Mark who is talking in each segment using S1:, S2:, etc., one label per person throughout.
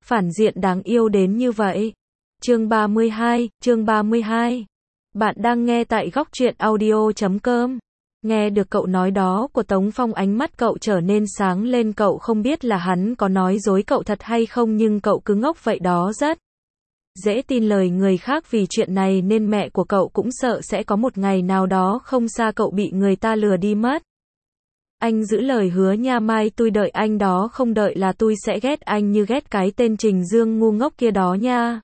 S1: Phản diện đáng yêu đến như vậy. Chương 32. Bạn đang nghe tại góc truyện audio.com. Nghe được cậu nói đó của Tống Phong, ánh mắt cậu trở nên sáng lên. Cậu không biết là hắn có nói dối cậu thật hay không, nhưng cậu cứ ngốc vậy đó, rất dễ tin lời người khác. Vì chuyện này nên mẹ của cậu cũng sợ sẽ có một ngày nào đó không xa cậu bị người ta lừa đi mất. Anh giữ lời hứa nha, mai tôi đợi anh đó, không đợi là tôi sẽ ghét anh như ghét cái tên Trình Dương ngu ngốc kia đó nha.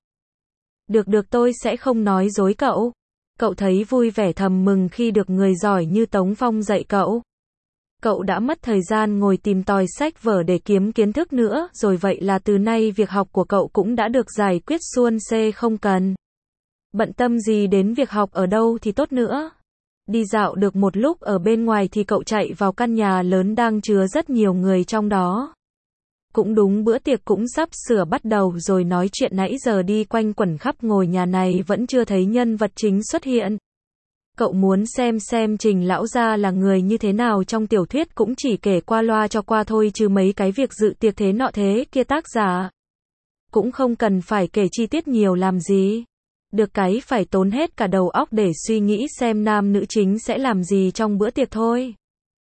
S1: Được, tôi sẽ không nói dối cậu. Cậu thấy vui vẻ thầm mừng khi được người giỏi như Tống Phong dạy cậu. Cậu đã mất thời gian ngồi tìm tòi sách vở để kiếm kiến thức nữa, rồi vậy là từ nay việc học của cậu cũng đã được giải quyết suôn sẻ, không cần bận tâm gì đến việc học ở đâu thì tốt nữa. Đi dạo được một lúc ở bên ngoài thì cậu chạy vào căn nhà lớn đang chứa rất nhiều người trong đó. Cũng đúng, bữa tiệc cũng sắp sửa bắt đầu rồi, nói chuyện nãy giờ đi quanh quẩn khắp ngôi nhà này vẫn chưa thấy nhân vật chính xuất hiện. Cậu muốn xem Trình lão gia là người như thế nào, trong tiểu thuyết cũng chỉ kể qua loa cho qua thôi, chứ mấy cái việc dự tiệc thế nọ thế kia tác giả cũng không cần phải kể chi tiết nhiều làm gì. Được cái phải tốn hết cả đầu óc để suy nghĩ xem nam nữ chính sẽ làm gì trong bữa tiệc thôi.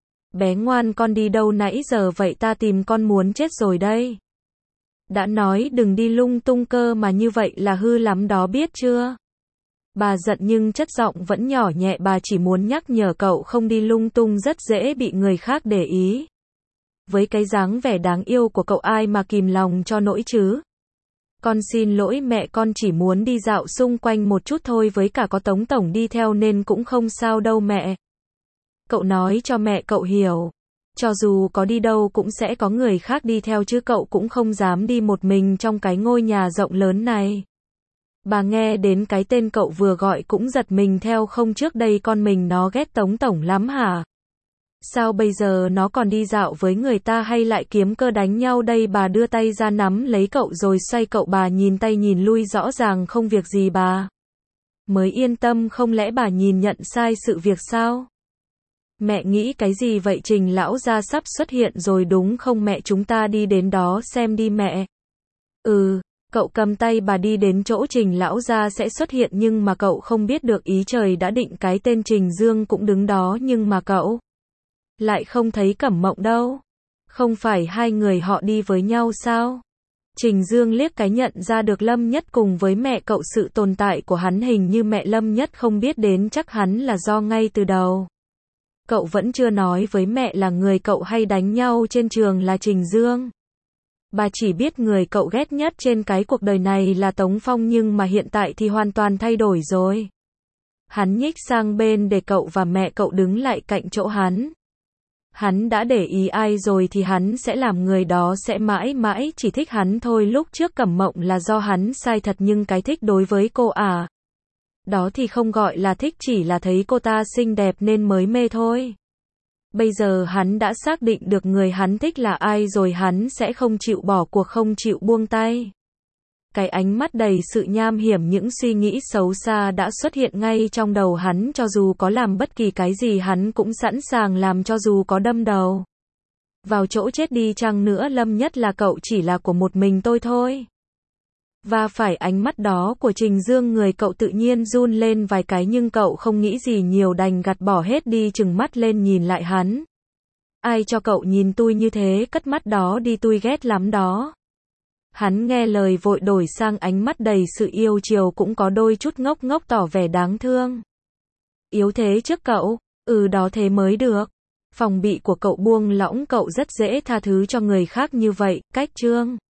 S1: Bé ngoan, con đi đâu nãy giờ vậy, ta tìm con muốn chết rồi đây. Đã nói đừng đi lung tung cơ mà, như vậy là hư lắm đó, biết chưa? Bà giận nhưng chất giọng vẫn nhỏ nhẹ, bà chỉ muốn nhắc nhở cậu không đi lung tung, rất dễ bị người khác để ý. Với cái dáng vẻ đáng yêu của cậu ai mà kìm lòng cho nổi chứ. Con xin lỗi mẹ, con chỉ muốn đi dạo xung quanh một chút thôi, với cả có Tống tổng đi theo nên cũng không sao đâu mẹ. Cậu nói cho mẹ cậu hiểu. Cho dù có đi đâu cũng sẽ có người khác đi theo chứ cậu cũng không dám đi một mình trong cái ngôi nhà rộng lớn này. Bà nghe đến cái tên cậu vừa gọi cũng giật mình theo, không trước đây con mình nó ghét Tống tổng lắm hả? Sao bây giờ nó còn đi dạo với người ta hay lại kiếm cơ đánh nhau đây? Bà đưa tay ra nắm lấy cậu rồi xoay cậu, bà nhìn tay nhìn lui, rõ ràng không việc gì bà mới yên tâm. Không lẽ bà nhìn nhận sai sự việc sao? Mẹ nghĩ cái gì vậy? Trình lão gia sắp xuất hiện rồi đúng không mẹ? Chúng ta đi đến đó xem đi mẹ. Cậu cầm tay bà đi đến chỗ Trình lão gia sẽ xuất hiện, nhưng mà cậu không biết được ý trời đã định cái tên Trình Dương cũng đứng đó, nhưng mà cậu lại không thấy Cẩm Mộng đâu. Không phải hai người họ đi với nhau sao? Trình Dương liếc cái nhận ra được Lâm Nhất cùng với mẹ cậu, sự tồn tại của hắn hình như mẹ Lâm Nhất không biết đến, chắc hắn là do ngay từ đầu cậu vẫn chưa nói với mẹ là người cậu hay đánh nhau trên trường là Trình Dương. Bà chỉ biết người cậu ghét nhất trên cái cuộc đời này là Tống Phong, nhưng mà hiện tại thì hoàn toàn thay đổi rồi. Hắn nhích sang bên để cậu và mẹ cậu đứng lại cạnh chỗ hắn. Hắn đã để ý ai rồi thì hắn sẽ làm người đó sẽ mãi mãi chỉ thích hắn thôi. Lúc trước Cẩm Mộng là do hắn sai thật, nhưng cái thích đối với cô đó thì không gọi là thích, chỉ là thấy cô ta xinh đẹp nên mới mê thôi. Bây giờ hắn đã xác định được người hắn thích là ai rồi, hắn sẽ không chịu bỏ cuộc, không chịu buông tay. Cái ánh mắt đầy sự nham hiểm, những suy nghĩ xấu xa đã xuất hiện ngay trong đầu hắn. Cho dù có làm bất kỳ cái gì hắn cũng sẵn sàng làm, cho dù có đâm đầu vào chỗ chết đi chăng nữa. Lâm Nhất là cậu chỉ là của một mình tôi thôi. Và phải ánh mắt đó của Trình Dương, người cậu tự nhiên run lên vài cái, nhưng cậu không nghĩ gì nhiều, đành gạt bỏ hết đi, trừng mắt lên nhìn lại hắn. Ai cho cậu nhìn tôi như thế? Cất mắt đó đi, tôi ghét lắm đó. Hắn nghe lời vội đổi sang ánh mắt đầy sự yêu chiều, cũng có đôi chút ngốc ngốc, tỏ vẻ đáng thương. Yếu thế trước cậu? Đó thế mới được. Phòng bị của cậu buông lỏng, cậu rất dễ tha thứ cho người khác như vậy. Cách chương